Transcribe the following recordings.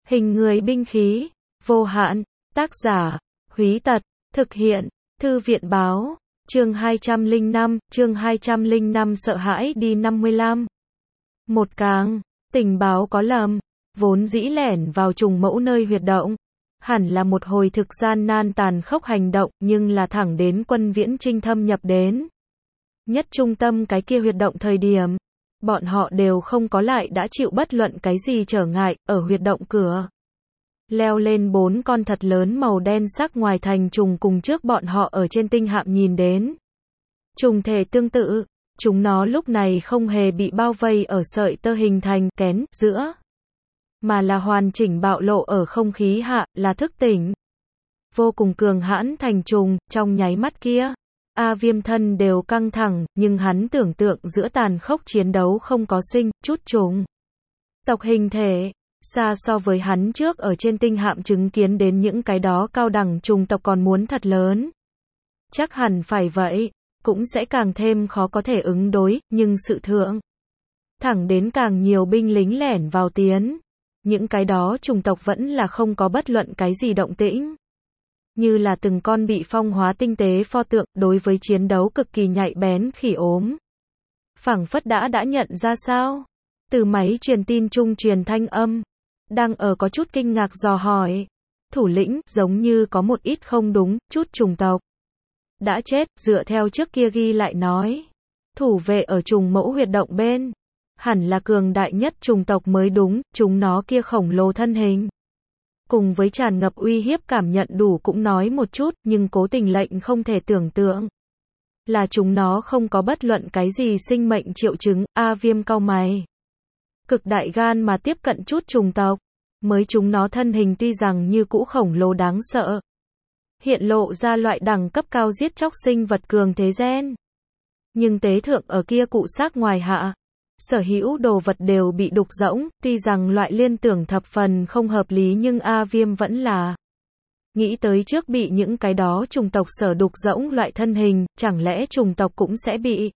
Hình người binh khí, vô hạn, tác giả, Húy Tật, thực hiện, Thư viện báo, chương 205 sợ hãi đi 55. Một càng, tình báo có lầm, vốn dĩ lẻn vào trùng mẫu nơi huyệt động. Hẳn là một hồi thực gian nan tàn khốc hành động, nhưng là thẳng đến quân viễn trinh thâm nhập đến. Nhất trung tâm cái kia huyệt động thời điểm, bọn họ đều không có lại đã chịu bất luận cái gì trở ngại, ở huyệt động cửa. Leo lên 4 con thật lớn màu đen sắc ngoài thành trùng cùng trước bọn họ ở trên tinh hạm nhìn đến. Trùng thể tương tự, chúng nó lúc này không hề bị bao vây ở sợi tơ hình thành kén giữa, mà là hoàn chỉnh bạo lộ ở không khí hạ, là thức tỉnh. Vô cùng cường hãn thành trùng, trong nháy mắt kia, A Viêm thân đều căng thẳng, nhưng hắn tưởng tượng giữa tàn khốc chiến đấu không có sinh, chút trùng tộc hình thể, xa so với hắn trước ở trên tinh hạm chứng kiến đến những cái đó cao đẳng trùng tộc còn muốn thật lớn. Chắc hẳn phải vậy, cũng sẽ càng thêm khó có thể ứng đối, nhưng sự thượng. Thẳng đến càng nhiều binh lính lẻn vào tiến. Những cái đó trùng tộc vẫn là không có bất luận cái gì động tĩnh. Như là từng con bị phong hóa tinh tế pho tượng, đối với chiến đấu cực kỳ nhạy bén khỉ ốm. Phảng phất đã nhận ra sao? Từ máy truyền tin trung truyền thanh âm. Đang ở có chút kinh ngạc dò hỏi. Thủ lĩnh, giống như có một ít không đúng, chút trùng tộc đã chết, dựa theo trước kia ghi lại nói. Thủ vệ ở trùng mẫu huyệt động bên. Hẳn là cường đại nhất trùng tộc mới đúng, chúng nó kia khổng lồ thân hình. Cùng với tràn ngập uy hiếp cảm nhận đủ cũng nói một chút, nhưng cố tình lệnh không thể tưởng tượng. Là chúng nó không có bất luận cái gì sinh mệnh triệu chứng, A Viêm cau mày. Cực đại gan mà tiếp cận chút trùng tộc. Mới chúng nó thân hình tuy rằng như cũ khổng lồ đáng sợ. Hiện lộ ra loại đẳng cấp cao giết chóc sinh vật cường thế gen. Nhưng tế thượng ở kia cụ xác ngoài hạ. Sở hữu đồ vật đều bị đục rỗng, tuy rằng loại liên tưởng thập phần không hợp lý nhưng A Viêm vẫn là nghĩ tới trước bị những cái đó trùng tộc sở đục rỗng loại thân hình, chẳng lẽ trùng tộc cũng sẽ bị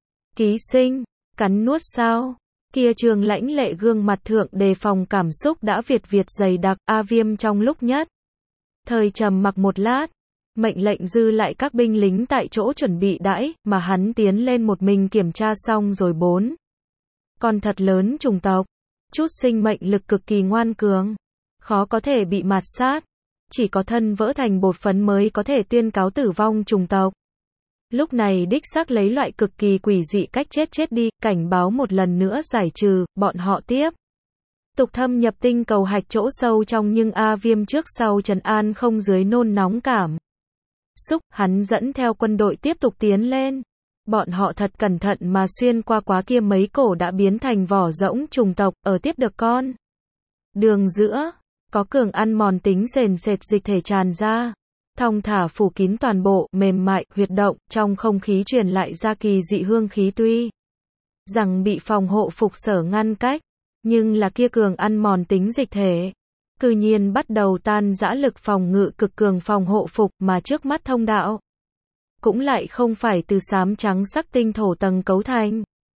ký sinh, cắn nuốt sao? Kia trường lãnh lệ gương mặt thượng đề phòng cảm xúc đã việt dày đặc, A Viêm trong lúc nhất thời trầm mặc một lát, mệnh lệnh dư lại các binh lính tại chỗ chuẩn bị đãi, mà hắn tiến lên một mình kiểm tra xong rồi 4 con thật lớn trùng tộc, chút sinh mệnh lực cực kỳ ngoan cường, khó có thể bị mạt sát, chỉ có thân vỡ thành bột phấn mới có thể tuyên cáo tử vong trùng tộc. Lúc này đích xác lấy loại cực kỳ quỷ dị cách chết đi, cảnh báo một lần nữa giải trừ, bọn họ tiếp tục thâm nhập tinh cầu hạch chỗ sâu trong nhưng A Viêm trước sau trấn an không dưới nôn nóng cảm xúc, hắn dẫn theo quân đội tiếp tục tiến lên. Bọn họ thật cẩn thận mà xuyên qua quá kia mấy cổ đã biến thành vỏ rỗng trùng tộc, ở tiếp được con đường giữa, có cường ăn mòn tính sền sệt dịch thể tràn ra, thong thả phủ kín toàn bộ, mềm mại, huyệt động, trong không khí truyền lại ra kỳ dị hương khí tuy rằng bị phòng hộ phục sở ngăn cách, nhưng là kia cường ăn mòn tính dịch thể, cư nhiên bắt đầu tan rã lực phòng ngự cực cường phòng hộ phục mà trước mắt thông đạo. Cũng lại không phải từ xám trắng sắc tinh thổ tầng cấu thành,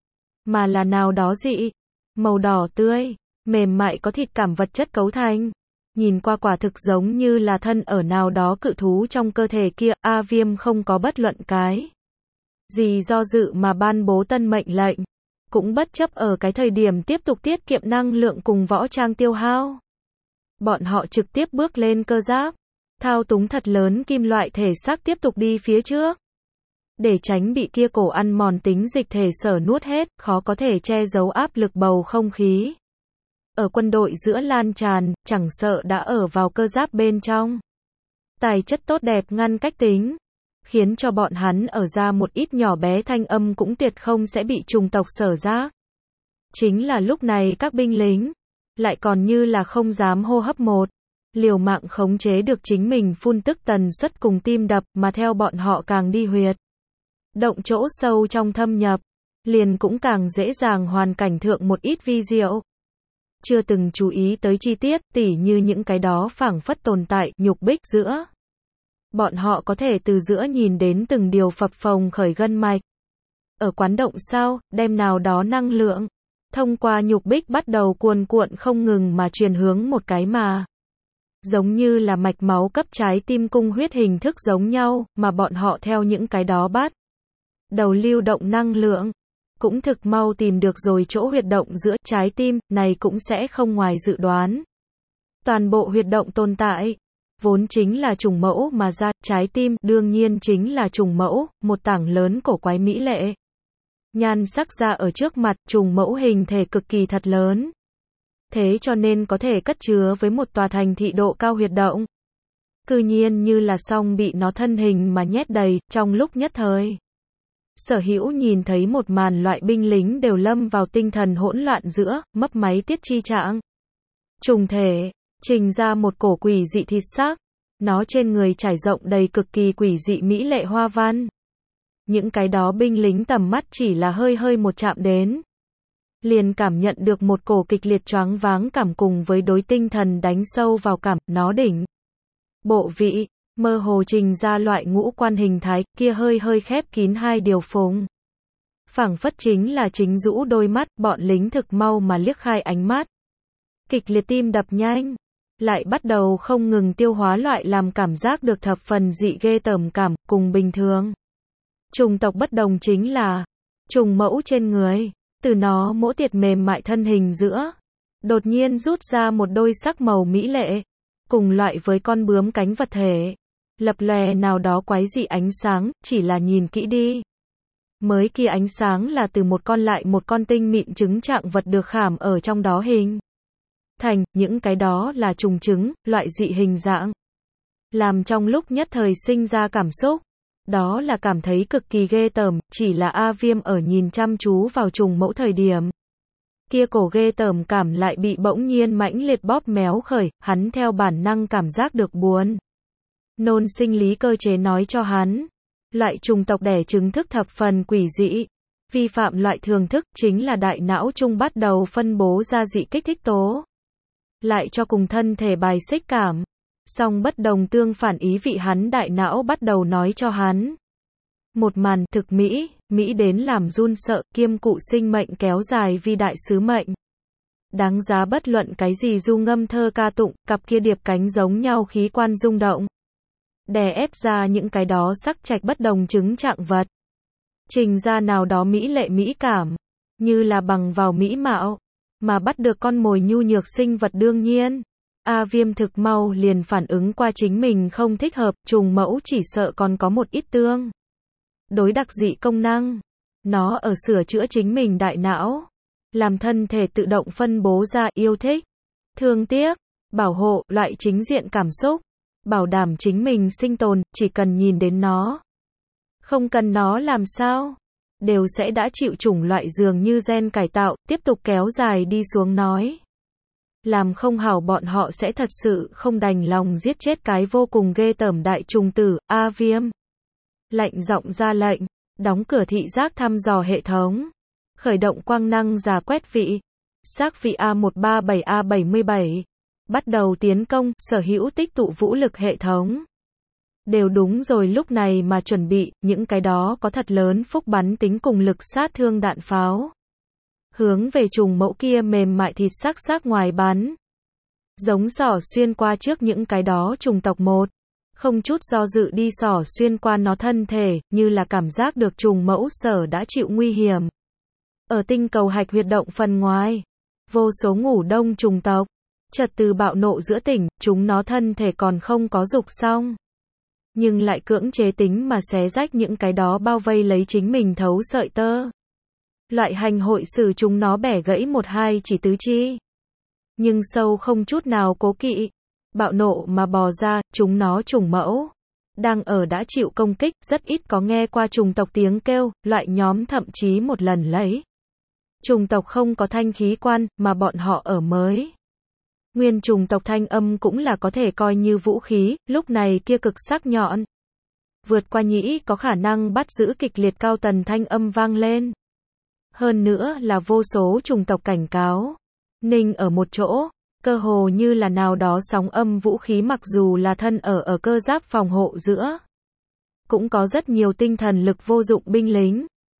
mà là nào đó dị, màu đỏ tươi, mềm mại có thịt cảm vật chất cấu thành. Nhìn qua quả thực giống như là thân ở nào đó cự thú trong cơ thể kia, A Viêm không có bất luận cái gì do dự mà ban bố tân mệnh lệnh, cũng bất chấp ở cái thời điểm tiếp tục tiết kiệm năng lượng cùng võ trang tiêu hao. Bọn họ trực tiếp bước lên cơ giáp, thao túng thật lớn kim loại thể xác tiếp tục đi phía trước. Để tránh bị kia cổ ăn mòn tính dịch thể sở nuốt hết, khó có thể che giấu áp lực bầu không khí. Ở quân đội giữa lan tràn, chẳng sợ đã ở vào cơ giáp bên trong. Tài chất tốt đẹp ngăn cách tính, khiến cho bọn hắn ở ra một ít nhỏ bé thanh âm cũng tuyệt không sẽ bị trùng tộc sở giác. Chính là lúc này các binh lính, lại còn như là không dám hô hấp một. Liều mạng khống chế được chính mình phun tức tần suất cùng tim đập mà theo bọn họ càng đi huyệt động chỗ sâu trong thâm nhập, liền cũng càng dễ dàng hoàn cảnh thượng một ít vi diệu. Chưa từng chú ý tới chi tiết, tỉ như những cái đó phảng phất tồn tại, nhục bích giữa. Bọn họ có thể từ giữa nhìn đến từng điều phập phồng khởi gân mạch. Ở quán động sau, đem nào đó năng lượng, thông qua nhục bích bắt đầu cuồn cuộn không ngừng mà truyền hướng một cái mà. Giống như là mạch máu cấp trái tim cung huyết hình thức giống nhau, mà bọn họ theo những cái đó bắt đầu lưu động năng lượng. Cũng thực mau tìm được rồi chỗ huyệt động giữa trái tim, này cũng sẽ không ngoài dự đoán. Toàn bộ huyệt động tồn tại, vốn chính là trùng mẫu mà ra, trái tim, đương nhiên chính là trùng mẫu, một tảng lớn cổ quái mỹ lệ. Nhan sắc ra ở trước mặt, trùng mẫu hình thể cực kỳ thật lớn. Thế cho nên có thể cất chứa với một tòa thành thị độ cao huyệt động. Cư nhiên như là song bị nó thân hình mà nhét đầy, trong lúc nhất thời. Sở hữu nhìn thấy một màn loại binh lính đều lâm vào tinh thần hỗn loạn giữa, mấp máy tiết chi trạng. Trùng thể, trình ra một cổ quỷ dị thịt xác. Nó trên người trải rộng đầy cực kỳ quỷ dị mỹ lệ hoa văn. Những cái đó binh lính tầm mắt chỉ là hơi hơi một chạm đến. Liền cảm nhận được một cổ kịch liệt choáng váng cảm cùng với đối tinh thần đánh sâu vào cảm, nó đỉnh. Bộ vị, mơ hồ trình ra loại ngũ quan hình thái, kia hơi hơi khép kín hai điều phùng. Phảng phất chính là chính rũ đôi mắt, bọn lính thực mau mà liếc khai ánh mắt. Kịch liệt tim đập nhanh, lại bắt đầu không ngừng tiêu hóa loại làm cảm giác được thập phần dị ghê tởm cảm, cùng bình thường. Trùng tộc bất đồng chính là, trùng mẫu trên người, từ nó mỗ tiệt mềm mại thân hình giữa, đột nhiên rút ra một đôi sắc màu mỹ lệ, cùng loại với con bướm cánh vật thể, lập lòe nào đó quái dị ánh sáng, chỉ là nhìn kỹ đi. Mới kia ánh sáng là từ một con lại một con tinh mịn trứng trạng vật được khảm ở trong đó hình. Thành, những cái đó là trùng trứng, loại dị hình dạng. Làm trong lúc nhất thời sinh ra cảm xúc. Đó là cảm thấy cực kỳ ghê tởm, chỉ là A Viêm ở nhìn chăm chú vào trùng mẫu thời điểm. Kia cổ ghê tởm cảm lại bị bỗng nhiên mãnh liệt bóp méo khởi, hắn theo bản năng cảm giác được buồn. Nôn sinh lý cơ chế nói cho hắn. Loại trùng tộc đẻ trứng thức thập phần quỷ dị. Vi phạm loại thường thức chính là đại não trung bắt đầu phân bố ra dị kích thích tố. Lại cho cùng thân thể bài xích cảm. Song bất đồng tương phản ý vị hắn đại não bắt đầu nói cho hắn. Một màn thực mỹ, mỹ đến làm run sợ, kiêm cụ sinh mệnh kéo dài vi đại sứ mệnh. Đáng giá bất luận cái gì du ngâm thơ ca tụng, cặp kia điệp cánh giống nhau khí quan rung động. Đè ép ra những cái đó sắc trạch bất đồng chứng trạng vật. Trình ra nào đó mỹ lệ mỹ cảm, như là bằng vào mỹ mạo, mà bắt được con mồi nhu nhược sinh vật đương nhiên. A Viêm thực mau liền phản ứng qua chính mình không thích hợp, trùng mẫu chỉ sợ còn có một ít tương. Đối đặc dị công năng. Nó ở sửa chữa chính mình đại não. Làm thân thể tự động phân bố ra yêu thích, thương tiếc, bảo hộ, loại chính diện cảm xúc. Bảo đảm chính mình sinh tồn, chỉ cần nhìn đến nó. Không cần nó làm sao. Đều sẽ đã chịu chủng loại dường như gen cải tạo, tiếp tục kéo dài đi xuống nói. Làm không hảo bọn họ sẽ thật sự không đành lòng giết chết cái vô cùng ghê tởm đại trùng tử, A Viêm. Lạnh giọng ra lệnh, đóng cửa thị giác thăm dò hệ thống. Khởi động quang năng giả quét vị. Xác vị A137A77. Bắt đầu tiến công, sở hữu tích tụ vũ lực hệ thống. Đều đúng rồi lúc này mà chuẩn bị, những cái đó có thật lớn phúc bắn tính cùng lực sát thương đạn pháo. Hướng về trùng mẫu kia mềm mại thịt sắc ngoài bắn. Giống sỏ xuyên qua trước những cái đó trùng tộc một. Không chút do dự đi sỏ xuyên qua nó thân thể, như là cảm giác được trùng mẫu sở đã chịu nguy hiểm. Ở tinh cầu hạch huyệt động phần ngoài, vô số ngủ đông trùng tộc, chợt từ bạo nộ giữa tỉnh, chúng nó thân thể còn không có dục xong. Nhưng lại cưỡng chế tính mà xé rách những cái đó bao vây lấy chính mình thấu sợi tơ. Loại hành hội xử chúng nó bẻ gãy một hai chỉ tứ chi. Nhưng sâu không chút nào cố kỵ. Bạo nộ mà bò ra, chúng nó trùng mẫu. Đang ở đã chịu công kích, rất ít có nghe qua trùng tộc tiếng kêu, loại nhóm thậm chí một lần lấy. Trùng tộc không có thanh khí quan, mà bọn họ ở mới. Nguyên trùng tộc thanh âm cũng là có thể coi như vũ khí, lúc này kia cực sắc nhọn. Vượt qua nhĩ có khả năng bắt giữ kịch liệt cao tần thanh âm vang lên. Hơn nữa là vô số trùng tộc cảnh cáo. Ninh ở một chỗ, cơ hồ như là nào đó sóng âm vũ khí mặc dù là thân ở cơ giáp phòng hộ giữa. Cũng có rất nhiều tinh thần lực vô dụng binh lính.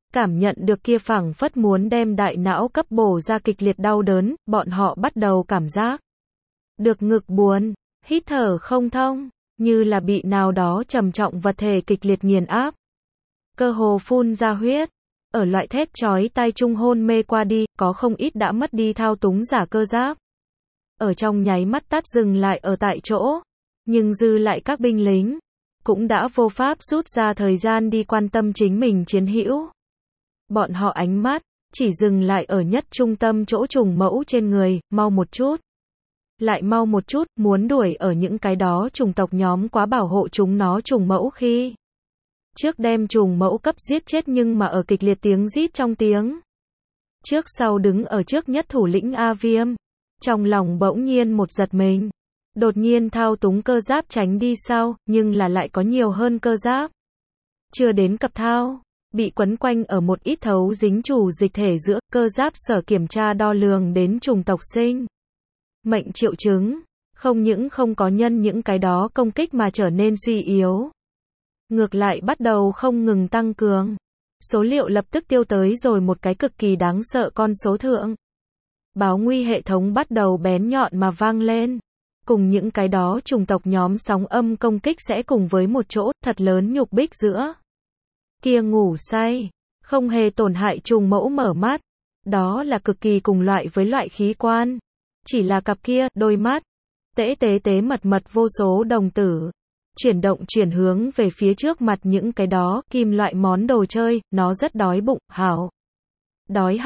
Cảm nhận được kia phảng phất muốn đem đại não cấp bổ ra kịch liệt đau đớn, bọn họ bắt đầu cảm giác được ngực buồn, hít thở không thông, như là bị nào đó trầm trọng vật thể kịch liệt nghiền áp. Cơ hồ phun ra huyết. Ở loại thét chói tai chung hôn mê qua đi, có không ít đã mất đi thao túng giả cơ giáp. Ở trong nháy mắt tắt dừng lại ở tại chỗ. Nhưng dư lại các binh lính, cũng đã vô pháp rút ra thời gian đi quan tâm chính mình chiến hữu. Bọn họ ánh mắt, chỉ dừng lại ở nhất trung tâm chỗ trùng mẫu trên người, mau một chút. Lại mau một chút, muốn đuổi ở những cái đó trùng tộc nhóm quá bảo hộ chúng nó trùng mẫu khi. Trước đem trùng mẫu cấp giết chết nhưng mà ở kịch liệt tiếng rít trong tiếng. Trước sau đứng ở trước nhất thủ lĩnh A Viêm. Trong lòng bỗng nhiên một giật mình. Đột nhiên thao túng cơ giáp tránh đi sau, nhưng là lại có nhiều hơn cơ giáp. Chưa đến cập thao, bị quấn quanh ở một ít thấu dính chủ dịch thể giữa, cơ giáp sở kiểm tra đo lường đến trùng tộc sinh mệnh triệu chứng, không những không có nhân những cái đó công kích mà trở nên suy yếu. Ngược lại bắt đầu không ngừng tăng cường. Số liệu lập tức tiêu tới rồi một cái cực kỳ đáng sợ con số thượng. Báo nguy hệ thống bắt đầu bén nhọn mà vang lên. Cùng những cái đó trùng tộc nhóm sóng âm công kích sẽ cùng với một chỗ, thật lớn nhục bích giữa. Kia ngủ say, không hề tổn hại trùng mẫu mở mắt. Đó là cực kỳ cùng loại với loại khí quan. Chỉ là cặp kia, đôi mắt, tế mật vô số đồng tử. Chuyển động chuyển hướng về phía trước mặt những cái đó, kim loại món đồ chơi, nó rất đói bụng, hảo. Đói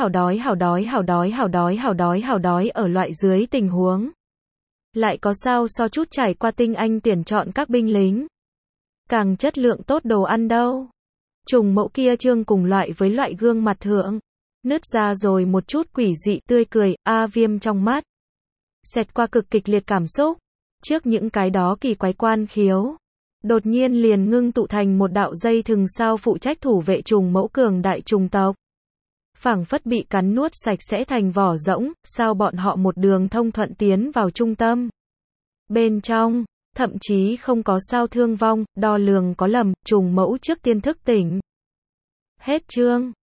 ở loại dưới tình huống. Lại có sao so chút trải qua tinh anh tuyển chọn các binh lính. Càng chất lượng tốt đồ ăn đâu. Trùng mẫu kia trương cùng loại với loại gương mặt thượng. Nứt ra rồi một chút quỷ dị tươi cười, A Viêm trong mắt. Xẹt qua cực kịch liệt cảm xúc. Trước những cái đó kỳ quái quan khiếu. Đột nhiên liền ngưng tụ thành một đạo dây thừng sao phụ trách thủ vệ trùng mẫu cường đại trùng tộc. Phảng phất bị cắn nuốt sạch sẽ thành vỏ rỗng, sao bọn họ một đường thông thuận tiến vào trung tâm. Bên trong, thậm chí không có sao thương vong, đo lường có lầm, trùng mẫu trước tiên thức tỉnh. Hết chương.